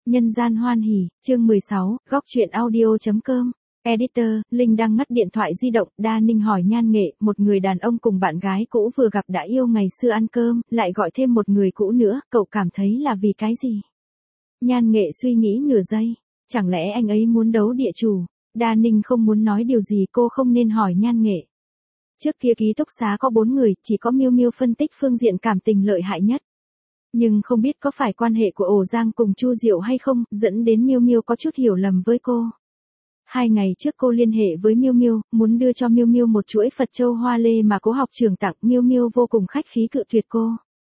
Nhân gian hoan hỉ, chương 16, góc truyện audio.com. Editor, Linh đang ngắt điện thoại di động, Đa Ninh hỏi Nhan Nghệ, một người đàn ông cùng bạn gái cũ vừa gặp đã yêu ngày xưa ăn cơm, lại gọi thêm một người cũ nữa, cậu cảm thấy là vì cái gì? Nhan Nghệ suy nghĩ nửa giây, chẳng lẽ anh ấy muốn đấu địa chủ? Đa Ninh không muốn nói điều gì, cô không nên hỏi Nhan Nghệ. Trước kia ký túc xá có 4 người, chỉ có Miêu Miêu phân tích phương diện cảm tình lợi hại nhất. Nhưng không biết có phải quan hệ của Ổ Giang cùng Chu Diệu hay không, dẫn đến Miêu Miêu có chút hiểu lầm với cô. 2 ngày trước cô liên hệ với Miêu Miêu, muốn đưa cho Miêu Miêu một chuỗi Phật châu hoa lê mà cố học trường tặng, Miêu Miêu vô cùng khách khí cự tuyệt cô.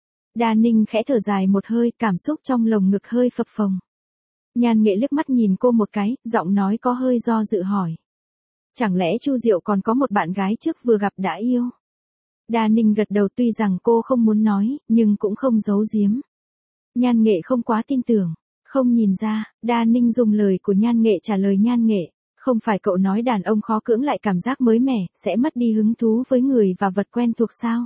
Đa Ninh khẽ thở dài một hơi, cảm xúc trong lồng ngực hơi phập phồng. Nhan Nghệ liếc mắt nhìn cô một cái, giọng nói có hơi do dự hỏi. Chẳng lẽ Chu Diệu còn có một bạn gái trước vừa gặp đã yêu? Đa Ninh gật đầu, tuy rằng cô không muốn nói, nhưng cũng không giấu giếm. Nhan Nghệ không quá tin tưởng. Không nhìn ra, Đa Ninh dùng lời của Nhan Nghệ trả lời Nhan Nghệ. Không phải cậu nói đàn ông khó cưỡng lại cảm giác mới mẻ, sẽ mất đi hứng thú với người và vật quen thuộc sao?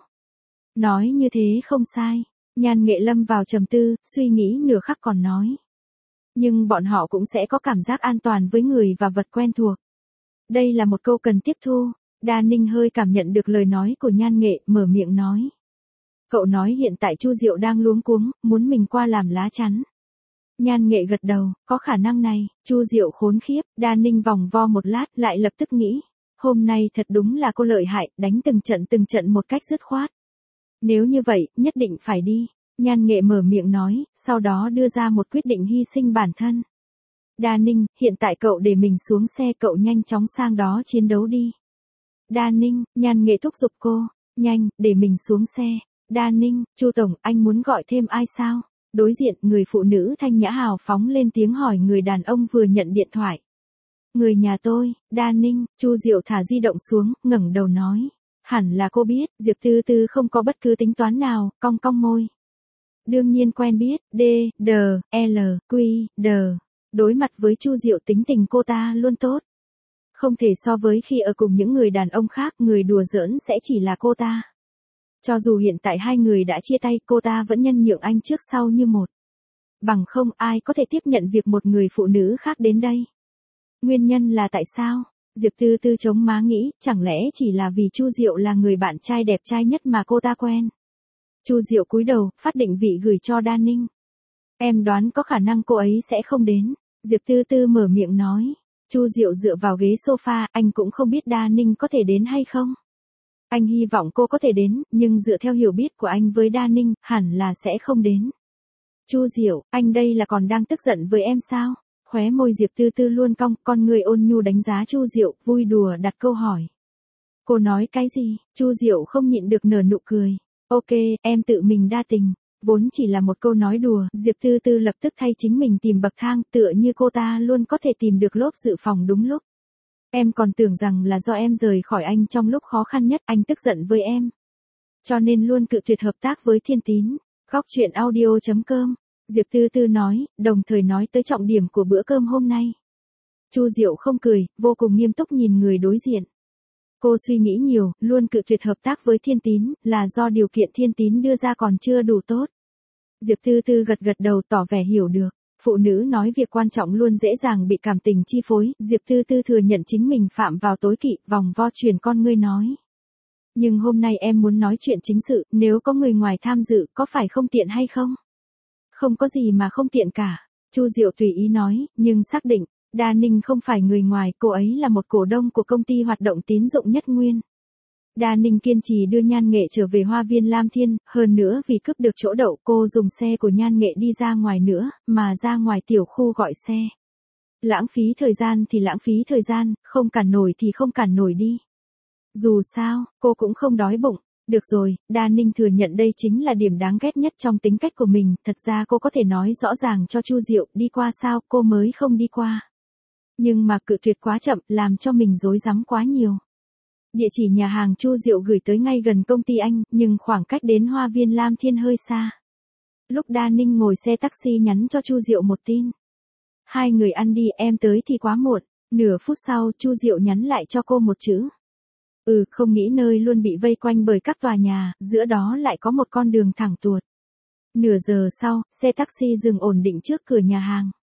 Nói như thế không sai. Nhan Nghệ lâm vào trầm tư, suy nghĩ nửa khắc còn nói. Nhưng bọn họ cũng sẽ có cảm giác an toàn với người và vật quen thuộc. Đây là một câu cần tiếp thu. Đa Ninh hơi cảm nhận được lời nói của Nhan Nghệ, mở miệng nói. Cậu nói hiện tại Chu Diệu đang luống cuống, muốn mình qua làm lá chắn. Nhan Nghệ gật đầu, có khả năng này. Chu Diệu khốn khiếp. Đa Ninh vòng vo một lát, lại lập tức nghĩ. Hôm nay thật đúng là cô lợi hại, đánh từng trận một cách dứt khoát. Nếu như vậy, nhất định phải đi. Nhan Nghệ mở miệng nói, sau đó đưa ra một quyết định hy sinh bản thân. Đa Ninh, hiện tại cậu để mình xuống xe, cậu nhanh chóng sang đó chiến đấu đi. Đa Ninh, Nhan Nghệ thúc giục cô. Nhanh, để mình xuống xe. Đa Ninh, Chu Tổng, anh muốn gọi thêm ai sao? Đối diện, người phụ nữ thanh nhã hào phóng lên tiếng hỏi người đàn ông vừa nhận điện thoại. Người nhà tôi. Đa Ninh, Chu Diệu thả di động xuống, ngẩng đầu nói. Hẳn là cô biết, Diệp Tư Tư không có bất cứ tính toán nào, cong cong môi. Đương nhiên quen biết, D, D, L, Q, D. Đối mặt với Chu Diệu tính tình cô ta luôn tốt. Không thể so với khi ở cùng những người đàn ông khác, người đùa giỡn sẽ chỉ là cô ta. Cho dù hiện tại hai người đã chia tay, cô ta vẫn nhân nhượng anh trước sau như một. Bằng không ai có thể tiếp nhận việc một người phụ nữ khác đến đây. Nguyên nhân là tại sao? Diệp Tư Tư chống má nghĩ, chẳng lẽ chỉ là vì Chu Diệu là người bạn trai đẹp trai nhất mà cô ta quen. Chu Diệu cúi đầu, phát định vị gửi cho Đa Ninh. Em đoán có khả năng cô ấy sẽ không đến. Diệp Tư Tư mở miệng nói. Chu Diệu dựa vào ghế sofa, anh cũng không biết Đa Ninh có thể đến hay không. Anh hy vọng cô có thể đến, nhưng dựa theo hiểu biết của anh với Đa Ninh, hẳn là sẽ không đến. Chu Diệu, anh đây là còn đang tức giận với em sao? Khóe môi Diệp Tư Tư luôn cong, con người ôn nhu đánh giá Chu Diệu, vui đùa đặt câu hỏi. Cô nói cái gì? Chu Diệu không nhịn được nở nụ cười. Ok, em tự mình đa tình. Vốn chỉ là một câu nói đùa, Diệp Tư Tư lập tức thay chính mình tìm bậc thang, tựa như cô ta luôn có thể tìm được lốp dự phòng đúng lúc. Em còn tưởng rằng là do em rời khỏi anh trong lúc khó khăn nhất, anh tức giận với em. Cho nên luôn cự tuyệt hợp tác với Thiên Tín. Góc truyện audio.com. Diệp Tư Tư nói, đồng thời nói tới trọng điểm của bữa cơm hôm nay. Chu Diệu không cười, vô cùng nghiêm túc nhìn người đối diện. Cô suy nghĩ nhiều, luôn cự tuyệt hợp tác với Thiên Tín, là do điều kiện Thiên Tín đưa ra còn chưa đủ tốt. Diệp Tư Tư gật gật đầu tỏ vẻ hiểu được. Phụ nữ nói việc quan trọng luôn dễ dàng bị cảm tình chi phối, Diệp Tư Tư thừa nhận chính mình phạm vào tối kỵ, vòng vo truyền con ngươi nói. Nhưng hôm nay em muốn nói chuyện chính sự, nếu có người ngoài tham dự, có phải không tiện hay không? Không có gì mà không tiện cả. Chu Diệu tùy ý nói, nhưng xác định, Đa Ninh không phải người ngoài, cô ấy là một cổ đông của công ty hoạt động tín dụng Nhất Nguyên. Đa Ninh kiên trì đưa Nhan Nghệ trở về Hoa viên Lam Thiên, hơn nữa vì cướp được chỗ đậu, cô dùng xe của Nhan Nghệ đi ra ngoài nữa, mà ra ngoài tiểu khu gọi xe. Lãng phí thời gian thì lãng phí thời gian, không cản nổi thì không cản nổi đi. Dù sao, cô cũng không đói bụng. Được rồi, Đa Ninh thừa nhận đây chính là điểm đáng ghét nhất trong tính cách của mình, thật ra cô có thể nói rõ ràng cho Chu Diệu, đi qua sao, cô mới không đi qua. Nhưng mà cự tuyệt quá chậm, làm cho mình rối rắm quá nhiều. Địa chỉ nhà hàng Chu Diệu gửi tới ngay gần công ty anh, nhưng khoảng cách đến Hoa viên Lam Thiên hơi xa. Lúc Đa Ninh ngồi xe taxi nhắn cho Chu Diệu một tin. Hai người ăn đi, em tới thì quá muộn. Nửa phút sau, Chu Diệu nhắn lại cho cô một chữ. Không nghĩ nơi luôn bị vây quanh bởi các tòa nhà, giữa đó lại có một con đường thẳng tuột. Nửa giờ sau, xe taxi dừng ổn định trước cửa nhà hàng.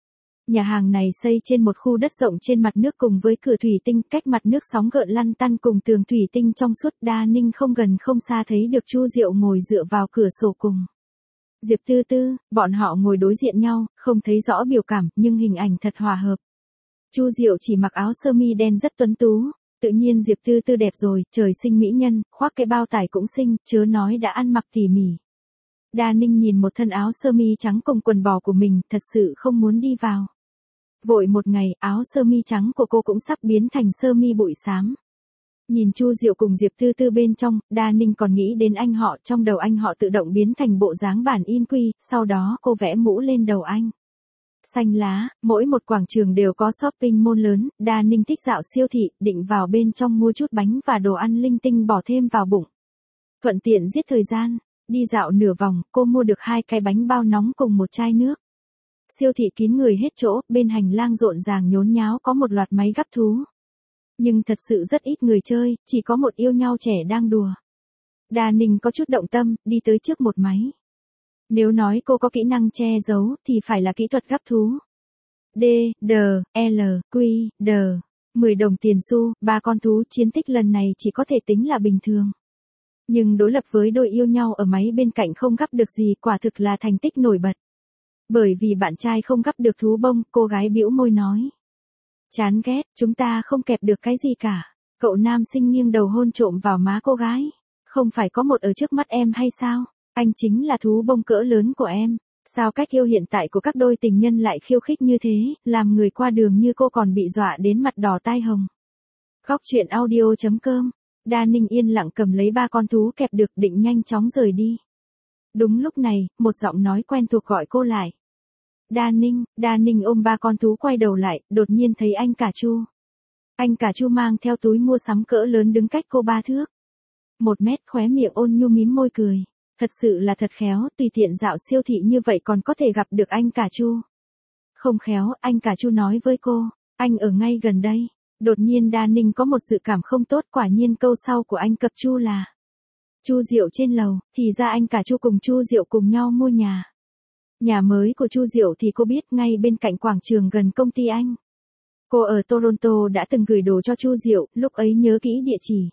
Nhà hàng này xây trên một khu đất rộng trên mặt nước cùng với cửa thủy tinh, cách mặt nước sóng gợn lăn tăn cùng tường thủy tinh trong suốt. Đa Ninh không gần không xa thấy được Chu Diệu ngồi dựa vào cửa sổ cùng Diệp Tư Tư, bọn họ ngồi đối diện nhau, không thấy rõ biểu cảm, nhưng hình ảnh thật hòa hợp. Chu Diệu chỉ mặc áo sơ mi đen rất tuấn tú, tự nhiên Diệp Tư Tư đẹp rồi, trời sinh mỹ nhân, khoác cái bao tải cũng xinh, chớ nói đã ăn mặc tỉ mỉ. Đa Ninh nhìn một thân áo sơ mi trắng cùng quần bò của mình, thật sự không muốn đi vào. Vội một ngày, áo sơ mi trắng của cô cũng sắp biến thành sơ mi bụi xám. Nhìn Chu Diệu cùng Diệp Tư Tư bên trong, Đa Ninh còn nghĩ đến anh họ, trong đầu anh họ tự động biến thành bộ dáng bản in quy, sau đó cô vẽ mũ lên đầu anh. Xanh lá, mỗi một quảng trường đều có shopping mall lớn, Đa Ninh thích dạo siêu thị, định vào bên trong mua chút bánh và đồ ăn linh tinh bỏ thêm vào bụng. Thuận tiện giết thời gian, đi dạo nửa vòng, cô mua được 2 cái bánh bao nóng cùng một chai nước. Siêu thị kín người hết chỗ, bên hành lang rộn ràng nhốn nháo có một loạt máy gắp thú. Nhưng thật sự rất ít người chơi, chỉ có một yêu nhau trẻ đang đùa. Đa Ninh có chút động tâm, đi tới trước một máy. Nếu nói cô có kỹ năng che giấu, thì phải là kỹ thuật gắp thú. D, D, L, Q, D. 10 đồng tiền xu, 3 con thú, chiến tích lần này chỉ có thể tính là bình thường. Nhưng đối lập với đôi yêu nhau ở máy bên cạnh không gắp được gì, quả thực là thành tích nổi bật. Bởi vì bạn trai không gắp được thú bông, cô gái bĩu môi nói. Chán ghét, chúng ta không kẹp được cái gì cả. Cậu nam sinh nghiêng đầu hôn trộm vào má cô gái. Không phải có một ở trước mắt em hay sao? Anh chính là thú bông cỡ lớn của em. Sao cách yêu hiện tại của các đôi tình nhân lại khiêu khích như thế, làm người qua đường như cô còn bị dọa đến mặt đỏ tai hồng. Góc truyện audio.com. Đa Ninh yên lặng cầm lấy 3 con thú kẹp được, định nhanh chóng rời đi. Đúng lúc này, một giọng nói quen thuộc gọi cô lại. Đa Ninh ôm 3 con thú quay đầu lại, đột nhiên thấy anh cả Chu. Anh cả Chu mang theo túi mua sắm cỡ lớn đứng cách cô 3 thước. 1 mét, khóe miệng ôn nhu mím môi cười. Thật sự là thật khéo, tùy tiện dạo siêu thị như vậy còn có thể gặp được anh cả Chu. Không khéo, anh cả Chu nói với cô, anh ở ngay gần đây. Đột nhiên Đa Ninh có một dự cảm không tốt, quả nhiên câu sau của anh cập Chu là Chu Diệu trên lầu, thì ra anh cả Chu cùng Chu Diệu cùng nhau mua nhà. Nhà mới của Chu Diệu thì cô biết, ngay bên cạnh quảng trường gần công ty anh. Cô ở Toronto đã từng gửi đồ cho Chu Diệu, lúc ấy nhớ kỹ địa chỉ.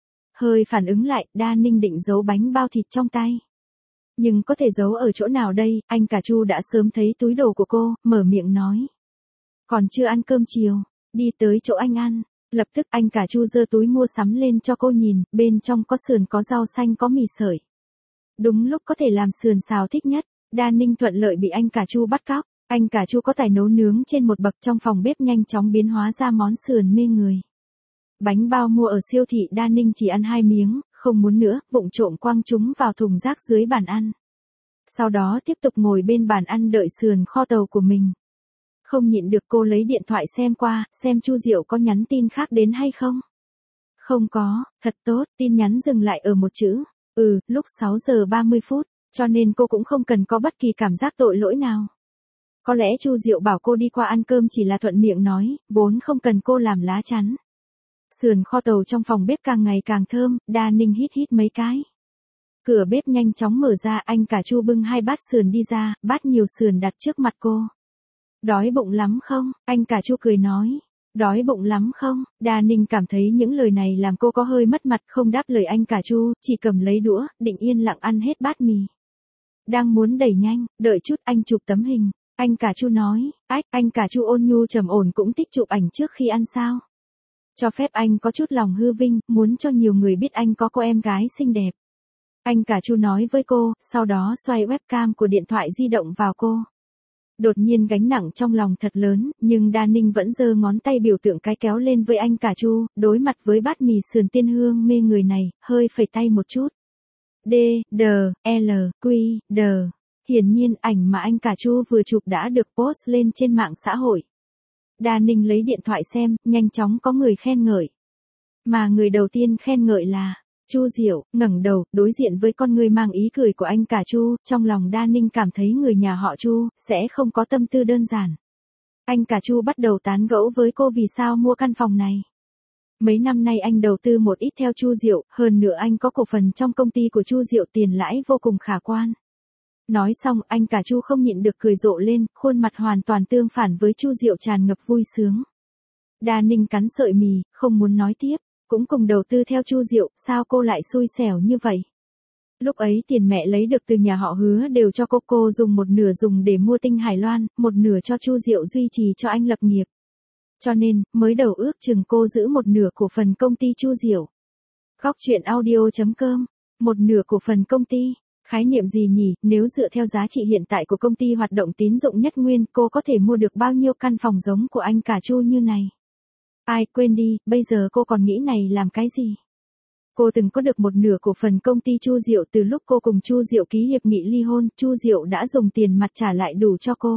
Hơi phản ứng lại, Đa Ninh định giấu bánh bao thịt trong tay. Nhưng có thể giấu ở chỗ nào đây, anh cả Chu đã sớm thấy túi đồ của cô, mở miệng nói. Còn chưa ăn cơm chiều, đi tới chỗ anh ăn. Lập tức anh cả Chu giơ túi mua sắm lên cho cô nhìn, bên trong có sườn, có rau xanh, có mì sợi. Đúng lúc có thể làm sườn xào thích nhất, Đa Ninh thuận lợi bị anh cả Chu bắt cóc. Anh cả Chu có tài nấu nướng trên một bậc, trong phòng bếp nhanh chóng biến hóa ra món sườn mê người. Bánh bao mua ở siêu thị, Đa Ninh chỉ ăn 2 miếng, không muốn nữa, vụng trộm quăng chúng vào thùng rác dưới bàn ăn. Sau đó tiếp tục ngồi bên bàn ăn đợi sườn kho tàu của mình. Không nhịn được cô lấy điện thoại xem qua, xem Chu Diệu có nhắn tin khác đến hay không. Không có, thật tốt, tin nhắn dừng lại ở một chữ. Lúc 6 giờ 30 phút, cho nên cô cũng không cần có bất kỳ cảm giác tội lỗi nào. Có lẽ Chu Diệu bảo cô đi qua ăn cơm chỉ là thuận miệng nói, vốn không cần cô làm lá chắn. Sườn kho tàu trong phòng bếp càng ngày càng thơm, Đa Ninh hít mấy cái. Cửa bếp nhanh chóng mở ra, anh cả Chu bưng 2 bát sườn đi ra, bát nhiều sườn đặt trước mặt cô. Đói bụng lắm không? Anh cả Chu cười nói. Đói bụng lắm không? Đa Ninh cảm thấy những lời này làm cô có hơi mất mặt, không đáp lời anh cả Chu, chỉ cầm lấy đũa, định yên lặng ăn hết bát mì. Đang muốn đẩy nhanh, đợi chút anh chụp tấm hình. Anh cả Chu nói, anh cả Chu ôn nhu trầm ổn cũng thích chụp ảnh trước khi ăn sao? Cho phép anh có chút lòng hư vinh, muốn cho nhiều người biết anh có cô em gái xinh đẹp. Anh cả Chu nói với cô, sau đó xoay webcam của điện thoại di động vào cô. Đột nhiên gánh nặng trong lòng thật lớn, nhưng Đa Ninh vẫn giơ ngón tay biểu tượng cái kéo lên với anh cả Chu, đối mặt với bát mì sườn tiên hương mê người này, hơi phẩy tay một chút. D, D, L, Q, D. Hiển nhiên ảnh mà anh cả Chu vừa chụp đã được post lên trên mạng xã hội. Đa Ninh lấy điện thoại xem, nhanh chóng có người khen ngợi. Mà người đầu tiên khen ngợi là Chu Diệu. Ngẩng đầu, đối diện với con người mang ý cười của anh cả Chu, trong lòng Đa Ninh cảm thấy người nhà họ Chu sẽ không có tâm tư đơn giản. Anh cả Chu bắt đầu tán gẫu với cô vì sao mua căn phòng này. Mấy năm nay anh đầu tư một ít theo Chu Diệu, hơn nữa anh có cổ phần trong công ty của Chu Diệu, tiền lãi vô cùng khả quan. Nói xong, anh cả Chu không nhịn được cười rộ lên, khuôn mặt hoàn toàn tương phản với Chu Diệu tràn ngập vui sướng. Đa Ninh cắn sợi mì, không muốn nói tiếp, cũng cùng đầu tư theo Chu Diệu, sao cô lại xui xẻo như vậy? Lúc ấy tiền mẹ lấy được từ nhà họ Hứa đều cho cô dùng một nửa dùng để mua Tinh Hải Loan, một nửa cho Chu Diệu duy trì cho anh lập nghiệp. Cho nên, mới đầu ước chừng cô giữ một nửa cổ phần công ty Chu Diệu. Góc truyện audio.com, một nửa cổ phần công ty. Khái niệm gì nhỉ, nếu dựa theo giá trị hiện tại của công ty hoạt động tín dụng Nhất Nguyên, cô có thể mua được bao nhiêu căn phòng giống của anh cả Chu như này? Ai, quên đi, bây giờ cô còn nghĩ này làm cái gì? Cô từng có được một nửa cổ phần công ty Chu Diệu từ lúc cô cùng Chu Diệu ký hiệp nghị ly hôn, Chu Diệu đã dùng tiền mặt trả lại đủ cho cô.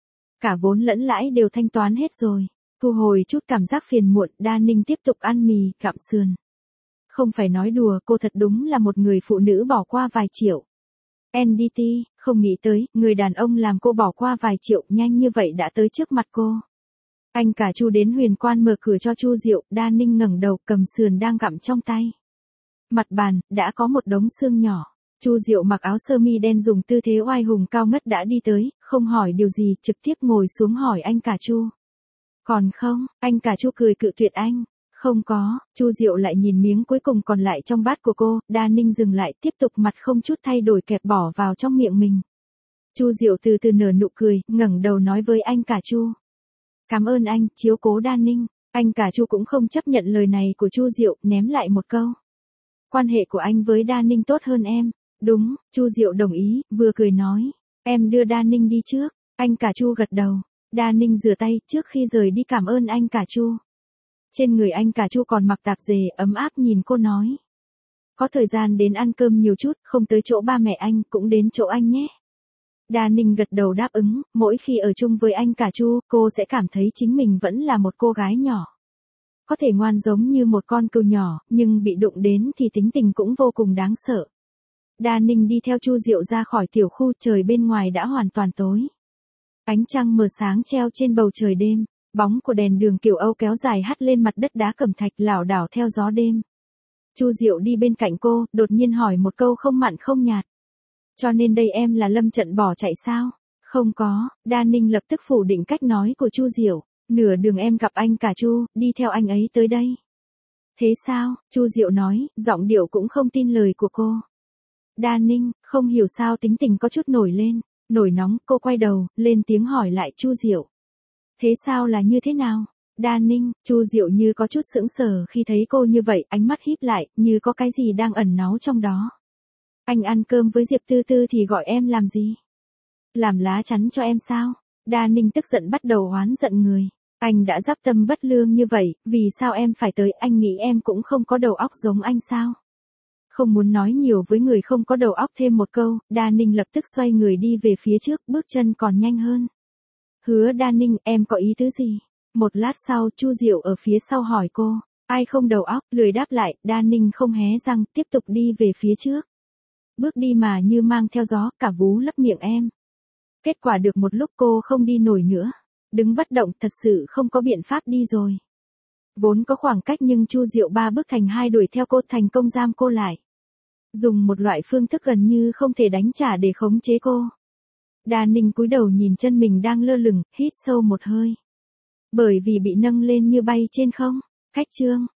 Cả vốn lẫn lãi đều thanh toán hết rồi. Thu hồi chút cảm giác phiền muộn, Đa Ninh tiếp tục ăn mì, gặm sườn. Không phải nói đùa, cô thật đúng là một người phụ nữ bỏ qua vài triệu. NDT, không nghĩ tới, người đàn ông làm cô bỏ qua vài triệu nhanh như vậy đã tới trước mặt cô. Anh cả Chu đến Huyền Quan mở cửa cho Chu Diệu, Đa Ninh ngẩng đầu cầm sườn đang gặm trong tay. Mặt bàn, đã có một đống xương nhỏ. Chu Diệu mặc áo sơ mi đen dùng tư thế oai hùng cao ngất đã đi tới, không hỏi điều gì, trực tiếp ngồi xuống hỏi anh cả Chu. Còn không, anh cả Chu cười cự tuyệt anh. Không có, Chu Diệu lại nhìn miếng cuối cùng còn lại trong bát của cô, Đa Ninh dừng lại tiếp tục mặt không chút thay đổi kẹp bỏ vào trong miệng mình. Chu Diệu từ từ nở nụ cười, ngẩng đầu nói với anh cả Chu. Cảm ơn anh, chiếu cố Đa Ninh. Anh cả Chu cũng không chấp nhận lời này của Chu Diệu, ném lại một câu. Quan hệ của anh với Đa Ninh tốt hơn em. Đúng, Chu Diệu đồng ý, vừa cười nói. Em đưa Đa Ninh đi trước. Anh cả Chu gật đầu. Đa Ninh rửa tay, trước khi rời đi cảm ơn anh cả Chu. Trên người anh cả Chu còn mặc tạp dề, ấm áp nhìn cô nói. Có thời gian đến ăn cơm nhiều chút, không tới chỗ ba mẹ anh, cũng đến chỗ anh nhé. Đa Ninh gật đầu đáp ứng, mỗi khi ở chung với anh cả Chu, cô sẽ cảm thấy chính mình vẫn là một cô gái nhỏ. Có thể ngoan giống như một con cừu nhỏ, nhưng bị đụng đến thì tính tình cũng vô cùng đáng sợ. Đa Ninh đi theo Chu Diệu ra khỏi tiểu khu, trời bên ngoài đã hoàn toàn tối. Ánh trăng mờ sáng treo trên bầu trời đêm, bóng của đèn đường kiểu Âu kéo dài hắt lên mặt đất đá cẩm thạch lảo đảo theo gió đêm. Chu Diệu đi bên cạnh cô, đột nhiên hỏi một câu không mặn không nhạt. Cho nên đây em là lâm trận bỏ chạy sao? Không có, Đa Ninh lập tức phủ định cách nói của Chu Diệu. Nửa đường em gặp anh cả Chu, đi theo anh ấy tới đây. Thế sao? Chu Diệu nói, giọng điệu cũng không tin lời của cô. Đa Ninh, không hiểu sao tính tình có chút nổi lên, nổi nóng, cô quay đầu, lên tiếng hỏi lại Chu Diệu. Thế sao là như thế nào? Đa Ninh, Chu Diệu như có chút sững sờ khi thấy cô như vậy, ánh mắt híp lại, như có cái gì đang ẩn náu trong đó. Anh ăn cơm với Diệp Tư Tư thì gọi em làm gì? Làm lá chắn cho em sao? Đa Ninh tức giận bắt đầu oán giận người. Anh đã giáp tâm bất lương như vậy, vì sao em phải tới, anh nghĩ em cũng không có đầu óc giống anh sao? Không muốn nói nhiều với người không có đầu óc thêm một câu, Đa Ninh lập tức xoay người đi về phía trước, bước chân còn nhanh hơn. Hứa Đa Ninh, em có ý tứ gì? Một lát sau, Chu Diệu ở phía sau hỏi cô, ai không đầu óc, lười đáp lại, Đa Ninh không hé răng, tiếp tục đi về phía trước. Bước đi mà như mang theo gió, cả vú lấp miệng em. Kết quả được một lúc cô không đi nổi nữa. Đứng bất động thật sự không có biện pháp đi rồi. Vốn có khoảng cách nhưng Chu Diệu 3 bước thành 2 đuổi theo cô, thành công giam cô lại. Dùng một loại phương thức gần như không thể đánh trả để khống chế cô. Đa Ninh cúi đầu nhìn chân mình đang lơ lửng, hít sâu một hơi. Bởi vì bị nâng lên như bay trên không. Khách chương.